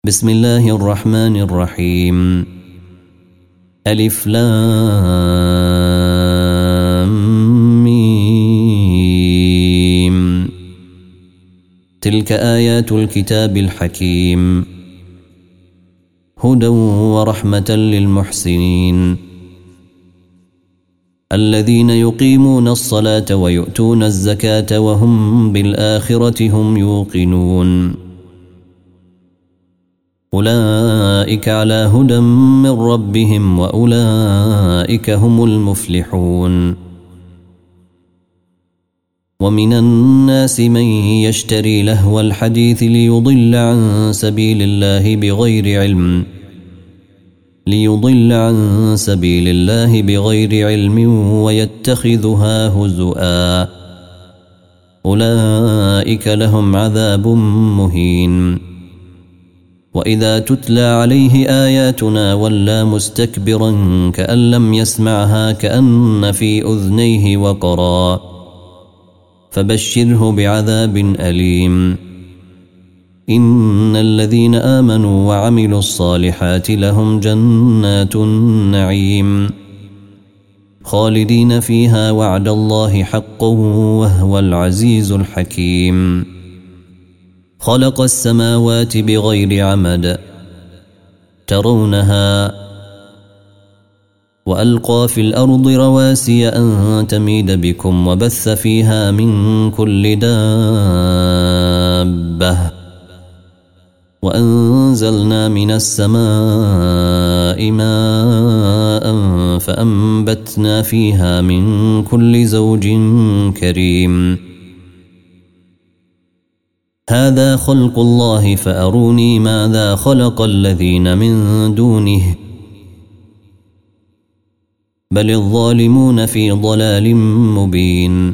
بسم الله الرحمن الرحيم. ألف لام ميم. تلك آيات الكتاب الحكيم هدى ورحمة للمحسنين الذين يقيمون الصلاة ويؤتون الزكاة وهم بالآخرة هم يوقنون أولئك على هدى من ربهم وأولئك هم المفلحون. ومن الناس من يشتري لهو الحديث ليضل عن سبيل الله بغير علم ويتخذها هزؤا أولئك لهم عذاب مهين. وإذا تتلى عليه آياتنا ولى مستكبرا كأن لم يسمعها كأن في أذنيه وقرا فبشره بعذاب أليم. إن الذين آمنوا وعملوا الصالحات لهم جنات النعيم خالدين فيها وعد الله حقا وهو العزيز الحكيم. خلق السماوات بغير عمد ترونها وألقى في الأرض رواسي أن تميد بكم وبث فيها من كل دابة وأنزلنا من السماء ماء فأنبتنا فيها من كل زوج كريم. هذا خلق الله فأروني ماذا خلق الذين من دونه بل الظالمون في ضلال مبين.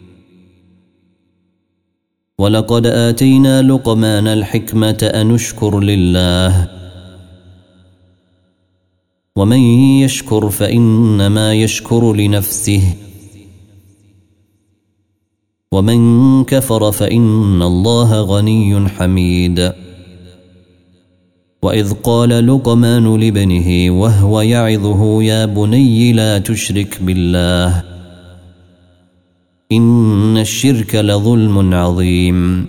ولقد آتينا لقمان الحكمة أن اشكر لله ومن يشكر فإنما يشكر لنفسه ومن كفر فإن الله غني حميد. وإذ قال لقمان لابنه وهو يعظه يا بني لا تشرك بالله إن الشرك لظلم عظيم.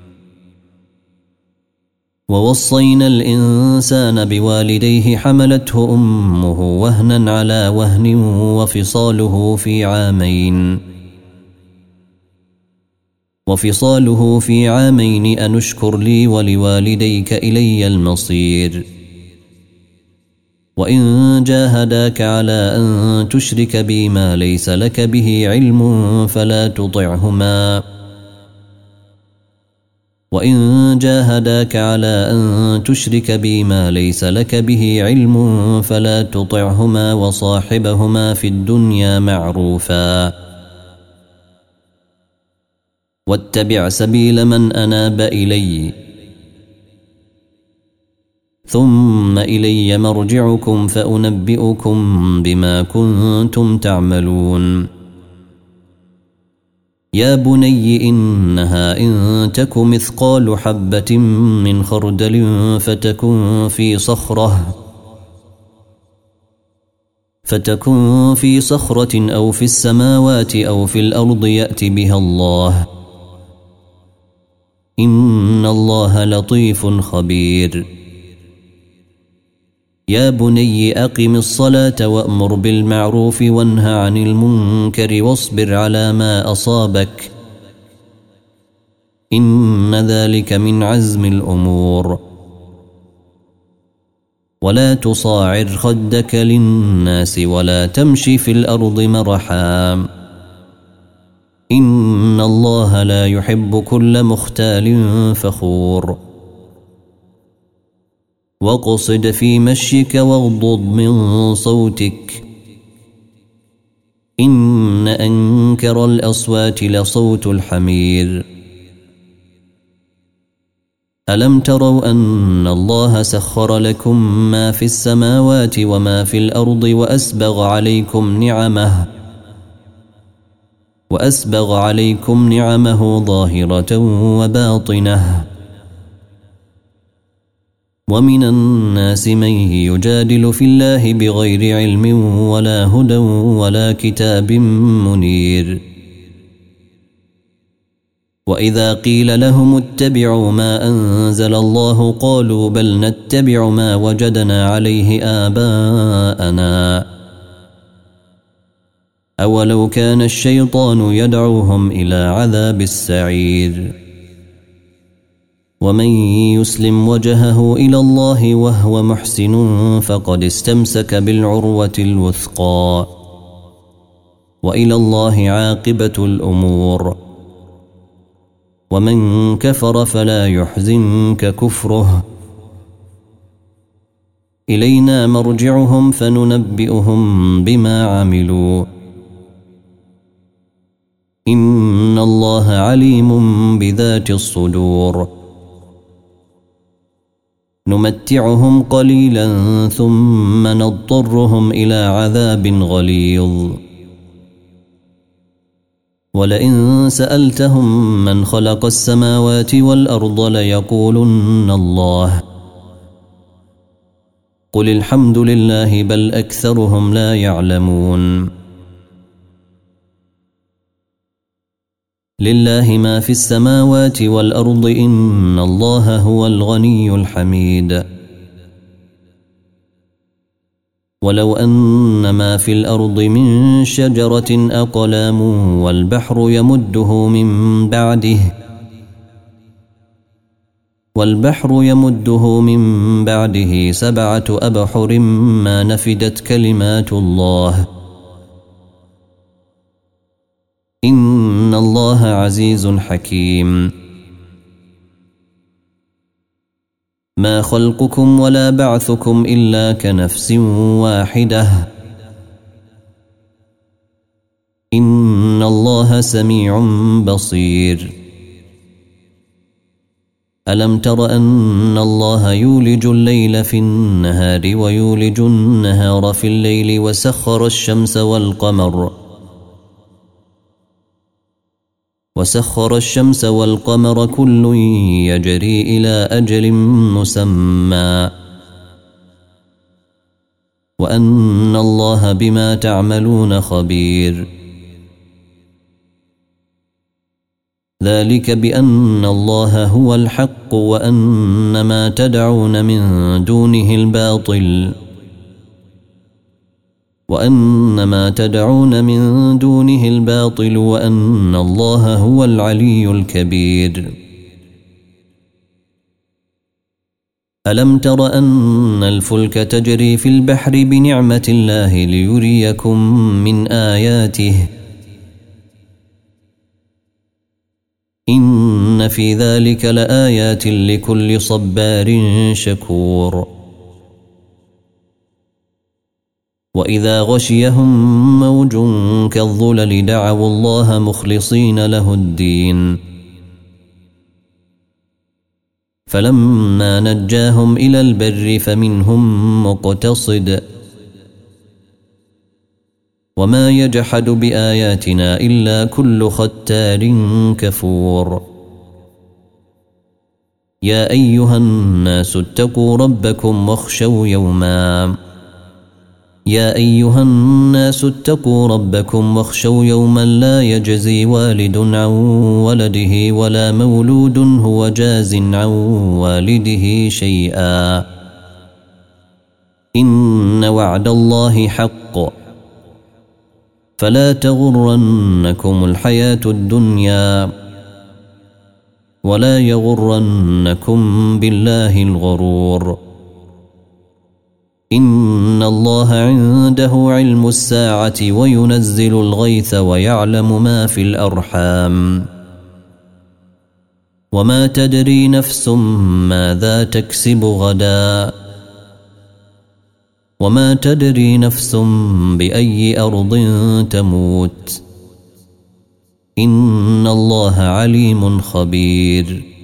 ووصينا الإنسان بوالديه حملته أمه وهنا على وهن وفصاله في عامين أن اشكر لي ولوالديك إلي المصير. وإن جاهداك على أن تشرك بي ما ليس لك به علم فلا تطعهما وصاحبهما في الدنيا معروفا واتبع سبيل من أناب إلي ثم إلي مرجعكم فأنبئكم بما كنتم تعملون. يا بني إنها إن تك مثقال حبة من خردل فتكن في صخرة أو في السماوات أو في الأرض يأت بها الله إن الله لطيف خبير. يا بني أقم الصلاة وأمر بالمعروف وانه عن المنكر واصبر على ما أصابك إن ذلك من عزم الأمور. ولا تصاعر خدك للناس ولا تمشي في الأرض مرحا إن الله لا يحب كل مختال فخور. واقصد في مشيك واغضض من صوتك إن أنكر الأصوات لصوت الحمير. ألم تروا أن الله سخر لكم ما في السماوات وما في الأرض وأسبغ عليكم نعمه ظاهرة وباطنة ومن الناس من يجادل في الله بغير علم ولا هدى ولا كتاب منير. وإذا قيل لهم اتبعوا ما أنزل الله قالوا بل نتبع ما وجدنا عليه آباءنا أولو كان الشيطان يدعوهم إلى عذاب السعير. ومن يسلم وجهه إلى الله وهو محسن فقد استمسك بالعروة الوثقى وإلى الله عاقبة الأمور. ومن كفر فلا يحزنك كفره إلينا مرجعهم فننبئهم بما عملوا إن الله عليم بذات الصدور. نمتعهم قليلا ثم نضطرهم إلى عذاب غليظ. ولئن سألتهم من خلق السماوات والأرض ليقولن الله قل الحمد لله بل أكثرهم لا يعلمون. لله ما في السماوات والأرض إن الله هو الغني الحميد. ولو أن ما في الأرض من شجرة أقلام والبحر يمده من بعده 7 أبحر ما نفدت كلمات الله إن الله عزيز حكيم. ما خلقكم ولا بعثكم إلا كنفس واحدة إن الله سميع بصير. ألم تر أن الله يولج الليل في النهار ويولج النهار في الليل وسخر الشمس والقمر كل يجري إلى أجل مسمى وأن الله بما تعملون خبير. ذلك بأن الله هو الحق وأن ما تدعون من دونه الباطل وأن الله هو العلي الكبير. ألم تر أن الفلك تجري في البحر بنعمة الله ليريكم من آياته إن في ذلك لآيات لكل صبار شكور. وإذا غشيهم موج كالظلل دعوا الله مخلصين له الدين فلما نجاهم إلى البر فمنهم مقتصد وما يجحد بآياتنا إلا كل ختار كفور. يا أيها الناس اتقوا ربكم واخشوا يوما لا يجزي والد عن ولده ولا مولود هو جاز عن والده شيئا إن وعد الله حق فلا تغرنكم الحياة الدنيا ولا يغرنكم بالله الغرور. إن الله عنده علم الساعة وينزل الغيث ويعلم ما في الأرحام وما تدري نفس ماذا تكسب غدا وما تدري نفس بأي أرض تموت إن الله عليم خبير.